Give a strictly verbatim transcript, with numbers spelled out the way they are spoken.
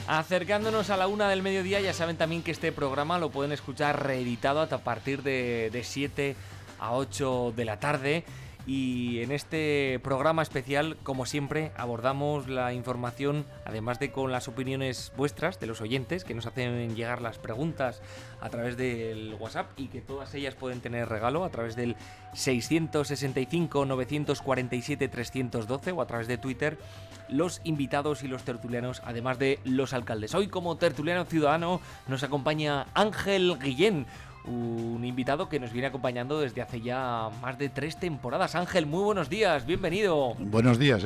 Acercándonos a la una del mediodía, ya saben también que este programa lo pueden escuchar reeditado a partir de, de siete a ocho de la tarde. Y en este programa especial, como siempre, abordamos la información, además de con las opiniones vuestras, de los oyentes, que nos hacen llegar las preguntas a través del WhatsApp y que todas ellas pueden tener regalo a través del seiscientos sesenta y cinco, novecientos cuarenta y siete, trescientos doce o a través de Twitter, los invitados y los tertulianos, además de los alcaldes. Hoy, como tertuliano ciudadano, nos acompaña Ángel Guillén, un invitado que nos viene acompañando desde hace ya más de tres temporadas. Ángel, muy buenos días, bienvenido. Buenos días,